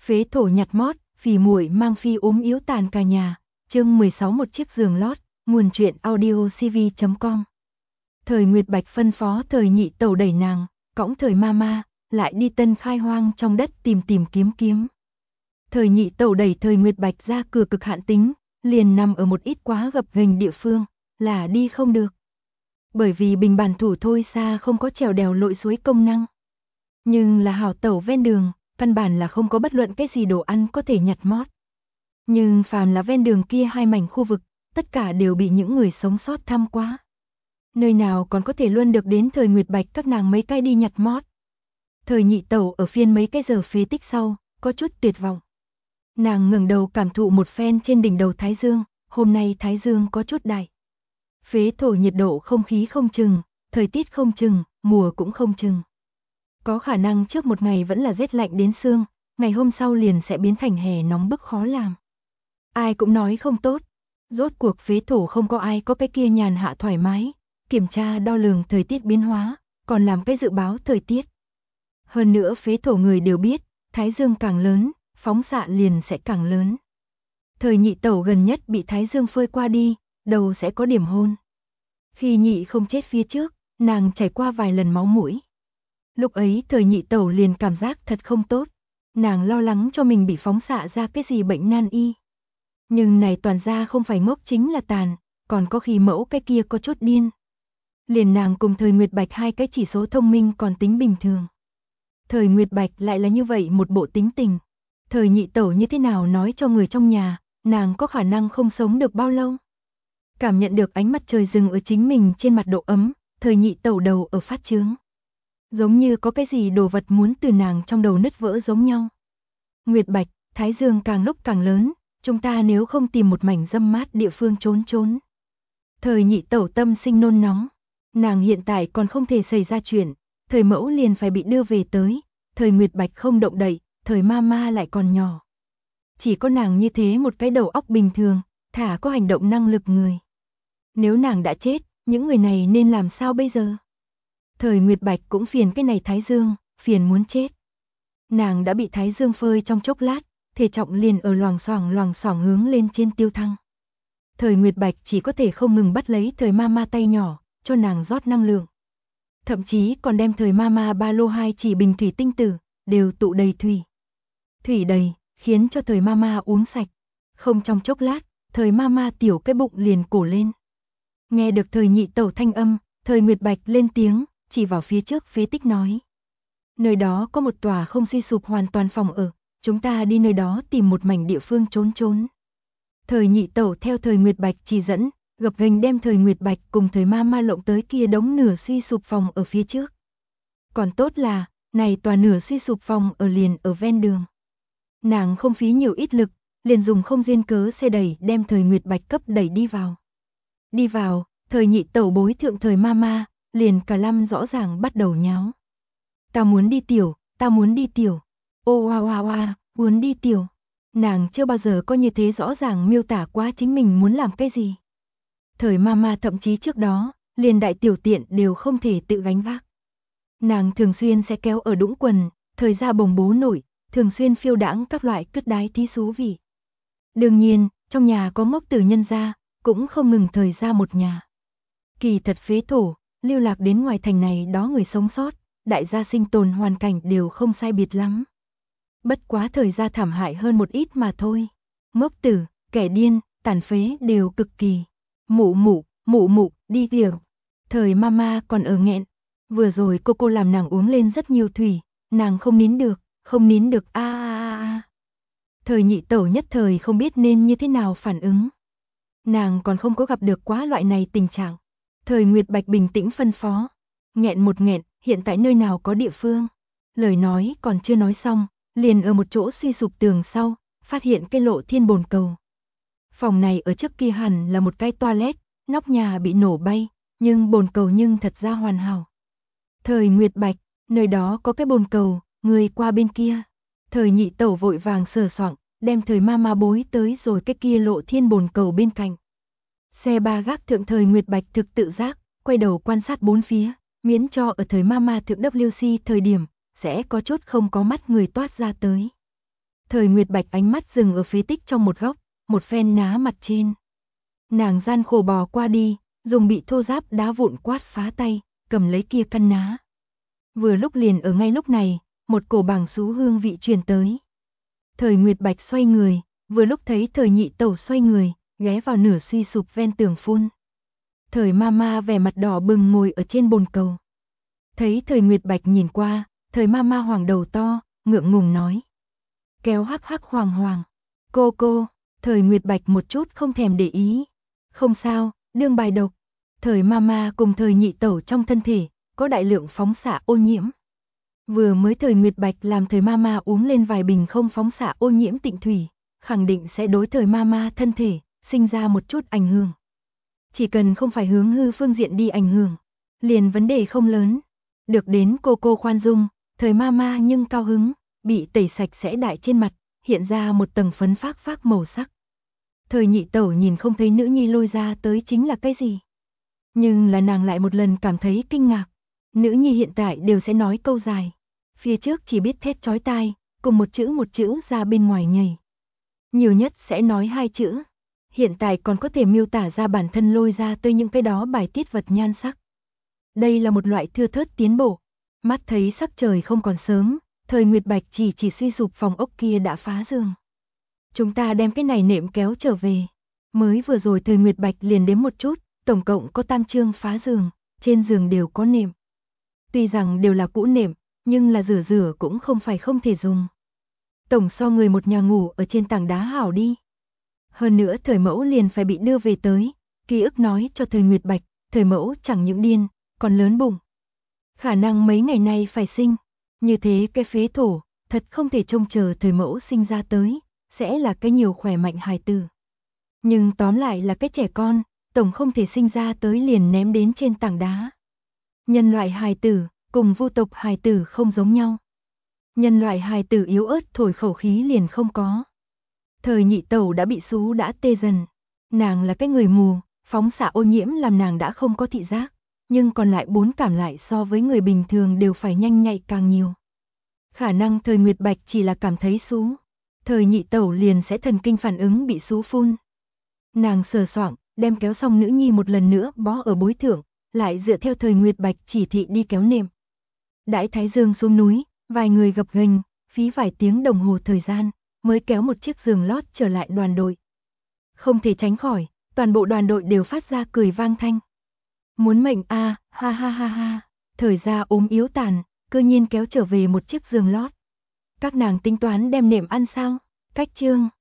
Phế thổ nhặt mót, phì muội mang phi ốm yếu tàn cả nhà. Chương 16 một chiếc giường lót, nguồn truyện audio cv.com. Thời Nguyệt Bạch phân phó Thời Nhị Tẩu đẩy nàng, cõng Thời Mama, lại đi Tân Khai Hoang trong đất tìm kiếm. Thời Nhị Tẩu đẩy Thời Nguyệt Bạch ra cửa cực hạn tính, liền nằm ở một ít quá gập ghềnh địa phương, là đi không được. Bởi vì bình bản thủ thôi xa không có trèo đèo lội suối công năng. Nhưng là hảo tẩu ven đường, căn bản là không có bất luận cái gì đồ ăn có thể nhặt mót. Nhưng phàm là ven đường kia hai mảnh khu vực, tất cả đều bị những người sống sót thăm quá. Nơi nào còn có thể luôn được đến Thời Nguyệt Bạch các nàng mấy cái đi nhặt mót. Thời Nhị Tẩu ở phiên mấy cái giờ phế tích sau, có chút tuyệt vọng. Nàng ngẩng đầu cảm thụ một phen trên đỉnh đầu Thái Dương, hôm nay Thái Dương có chút đại. Phế thổ nhiệt độ không khí không chừng, thời tiết không chừng, mùa cũng không chừng. Có khả năng trước một ngày vẫn là rét lạnh đến xương, ngày hôm sau liền sẽ biến thành hè nóng bức khó làm. Ai cũng nói không tốt, rốt cuộc phế thổ không có ai có cái kia nhàn hạ thoải mái, kiểm tra đo lường thời tiết biến hóa, còn làm cái dự báo thời tiết. Hơn nữa phế thổ người đều biết, Thái Dương càng lớn, phóng xạ liền sẽ càng lớn. Thời Nhị Tẩu gần nhất bị Thái Dương phơi qua đi, đầu sẽ có điểm hôn. Khi Nhị không chết phía trước, nàng trải qua vài lần máu mũi. Lúc ấy Thời Nhị Tẩu liền cảm giác thật không tốt, nàng lo lắng cho mình bị phóng xạ ra cái gì bệnh nan y. Nhưng này toàn ra không phải ngốc chính là tàn, còn có khi mẫu cái kia có chút điên. Liền nàng cùng Thời Nguyệt Bạch hai cái chỉ số thông minh còn tính bình thường. Thời Nguyệt Bạch lại là như vậy một bộ tính tình. Thời Nhị Tẩu như thế nào nói cho người trong nhà, nàng có khả năng không sống được bao lâu. Cảm nhận được ánh mặt trời rừng ở chính mình trên mặt độ ấm, Thời Nhị Tẩu đầu ở phát chướng. Giống như có cái gì đồ vật muốn từ nàng trong đầu nứt vỡ giống nhau. Nguyệt Bạch, Thái Dương càng lúc càng lớn, chúng ta nếu không tìm một mảnh râm mát địa phương trốn. Thời Nhị Tẩu tâm sinh nôn nóng, nàng hiện tại còn không thể xảy ra chuyện, Thời mẫu liền phải bị đưa về tới, Thời Nguyệt Bạch không động đậy, Thời Mama lại còn nhỏ. Chỉ có nàng như thế một cái đầu óc bình thường, thả có hành động năng lực người. Nếu nàng đã chết, những người này nên làm sao bây giờ? Thời Nguyệt Bạch cũng phiền cái này Thái Dương, phiền muốn chết. Nàng đã bị Thái Dương phơi trong chốc lát, thể trọng liền ở loằng xoảng hướng lên trên tiêu thăng. Thời Nguyệt Bạch chỉ có thể không ngừng bắt lấy Thời Mama tay nhỏ, cho nàng rót năng lượng. Thậm chí còn đem Thời Mama ba lô hai chỉ bình thủy tinh tử, đều tụ đầy thủy. Thủy đầy, khiến cho Thời Mama uống sạch. Không trong chốc lát, Thời Mama tiểu cái bụng liền cổ lên. Nghe được Thời Nhị Tẩu thanh âm, Thời Nguyệt Bạch lên tiếng, chỉ vào phía trước phế tích nói. Nơi đó có một tòa không suy sụp hoàn toàn phòng ở, chúng ta đi nơi đó tìm một mảnh địa phương trốn. Thời Nhị Tẩu theo Thời Nguyệt Bạch chỉ dẫn, gập ghềnh đem Thời Nguyệt Bạch cùng Thời Mama lộng tới kia đống nửa suy sụp phòng ở phía trước. Còn tốt là, này tòa nửa suy sụp phòng ở liền ở ven đường. Nàng không phí nhiều ít lực, liền dùng không duyên cớ xe đẩy đem Thời Nguyệt Bạch cấp đẩy đi vào. Đi vào, Thời Nhị Tẩu bối thượng Thời Mama, liền cả lâm rõ ràng bắt đầu nháo. Ta muốn đi tiểu, ô oa, muốn đi tiểu. Nàng chưa bao giờ có như thế rõ ràng miêu tả quá chính mình muốn làm cái gì. Thời Mama thậm chí trước đó, liền đại tiểu tiện đều không thể tự gánh vác. Nàng thường xuyên sẽ kéo ở đũng quần, thời ra bồng bố nổi, thường xuyên phiêu đãng các loại cứt đái thí xú vị. Đương nhiên, trong nhà có ngốc tử nhân gia, cũng không ngừng thời ra một nhà. Kỳ thật phế thổ, lưu lạc đến ngoài thành này đó người sống sót, đại gia sinh tồn hoàn cảnh đều không sai biệt lắm. Bất quá thời gia thảm hại hơn một ít mà thôi. Ngốc tử, kẻ điên, tàn phế đều cực kỳ. Mụ, đi tiểu. Thời Mama còn ở nghẹn. Vừa rồi cô làm nàng uống lên rất nhiều thủy, nàng không nín được a. Thời Nhị Tẩu nhất thời không biết nên như thế nào phản ứng. Nàng còn không có gặp được quá loại này tình trạng. Thời Nguyệt Bạch bình tĩnh phân phó. Nghẹn một nghẹn, hiện tại nơi nào có địa phương. Lời nói còn chưa nói xong, liền ở một chỗ suy sụp tường sau, phát hiện cái lộ thiên bồn cầu. Phòng này ở trước kia hẳn là một cái toilet, nóc nhà bị nổ bay, nhưng bồn cầu nhưng thật ra hoàn hảo. Thời Nguyệt Bạch, nơi đó có cái bồn cầu, người qua bên kia. Thời Nhị Tẩu vội vàng sờ soạng, đem Thời Mama bối tới rồi cái kia lộ thiên bồn cầu bên cạnh. Xe ba gác thượng Thời Nguyệt Bạch thực tự giác, quay đầu quan sát bốn phía, miễn cho ở Thời Mama thượng WC thời điểm, sẽ có chút không có mắt người toát ra tới. Thời Nguyệt Bạch ánh mắt dừng ở phế tích trong một góc, một phen ná mặt trên. Nàng gian khổ bò qua đi, dùng bị thô ráp đá vụn quát phá tay, cầm lấy kia căn ná. Vừa lúc liền ở ngay lúc này, một cổ bàng xú hương vị truyền tới. Thời Nguyệt Bạch xoay người, vừa lúc thấy Thời Nhị Tẩu xoay người, ghé vào nửa suy sụp ven tường phun. Thời Mama vẻ mặt đỏ bừng ngồi ở trên bồn cầu. Thấy Thời Nguyệt Bạch nhìn qua, Thời Mama hoàng đầu to, ngượng ngùng nói. Kéo hắc hắc hoàng hoàng. Cô, Thời Nguyệt Bạch một chút không thèm để ý. Không sao, đương bài độc. Thời Mama cùng Thời Nhị Tẩu trong thân thể, có đại lượng phóng xạ ô nhiễm. Vừa mới Thời Nguyệt Bạch làm Thời Mama uống lên vài bình không phóng xạ ô nhiễm tịnh thủy, khẳng định sẽ đối Thời Mama thân thể, sinh ra một chút ảnh hưởng. Chỉ cần không phải hướng hư phương diện đi ảnh hưởng, liền vấn đề không lớn. Được đến cô khoan dung, Thời Mama nhưng cao hứng, bị tẩy sạch sẽ đại trên mặt, hiện ra một tầng phấn phác phác màu sắc. Thời Nhị Tẩu nhìn không thấy nữ nhi lôi ra tới chính là cái gì. Nhưng là nàng lại một lần cảm thấy kinh ngạc. Nữ nhi hiện tại đều sẽ nói câu dài. Phía trước chỉ biết thét chói tai, cùng một chữ ra bên ngoài nhảy. Nhiều nhất sẽ nói 2 chữ. Hiện tại còn có thể miêu tả ra bản thân lôi ra tới những cái đó bài tiết vật nhan sắc. Đây là một loại thưa thớt tiến bộ. Mắt thấy sắc trời không còn sớm, Thời Nguyệt Bạch chỉ suy sụp phòng ốc kia đã phá giường. Chúng ta đem cái này nệm kéo trở về. Mới vừa rồi Thời Nguyệt Bạch liền đếm một chút, tổng cộng có 3 chương phá giường, trên giường đều có nệm. Tuy rằng đều là cũ nệm, nhưng là rửa cũng không phải không thể dùng. Tổng so người một nhà ngủ ở trên tảng đá hảo đi. Hơn nữa Thời mẫu liền phải bị đưa về tới, ký ức nói cho Thời Nguyệt Bạch, Thời mẫu chẳng những điên, còn lớn bụng. Khả năng mấy ngày nay phải sinh, như thế cái phế thổ, thật không thể trông chờ Thời mẫu sinh ra tới, sẽ là cái nhiều khỏe mạnh hài tử. Nhưng tóm lại là cái trẻ con, tổng không thể sinh ra tới liền ném đến trên tảng đá. Nhân loại hài tử, cùng vu tộc hài tử không giống nhau. Nhân loại hài tử yếu ớt thổi khẩu khí liền không có. Thời Nhị Tẩu đã bị sú đã tê dần. Nàng là cái người mù, phóng xạ ô nhiễm làm nàng đã không có thị giác. Nhưng còn lại 4 cảm lại so với người bình thường đều phải nhanh nhạy càng nhiều. Khả năng Thời Nguyệt Bạch chỉ là cảm thấy sú. Thời Nhị Tẩu liền sẽ thần kinh phản ứng bị sú phun. Nàng sờ soạng, đem kéo xong nữ nhi một lần nữa bó ở bối thượng, lại dựa theo Thời Nguyệt Bạch chỉ thị đi kéo nệm. Đãi Thái Dương xuống núi, vài người gập ghềnh, phí vài tiếng đồng hồ thời gian, mới kéo một chiếc giường lót trở lại đoàn đội. Không thể tránh khỏi, toàn bộ đoàn đội đều phát ra cười vang thanh. Muốn mệnh a, ha ha ha ha, Thời gia ốm yếu tàn, cơ nhiên kéo trở về một chiếc giường lót. Các nàng tính toán đem nệm ăn sao? Cách chương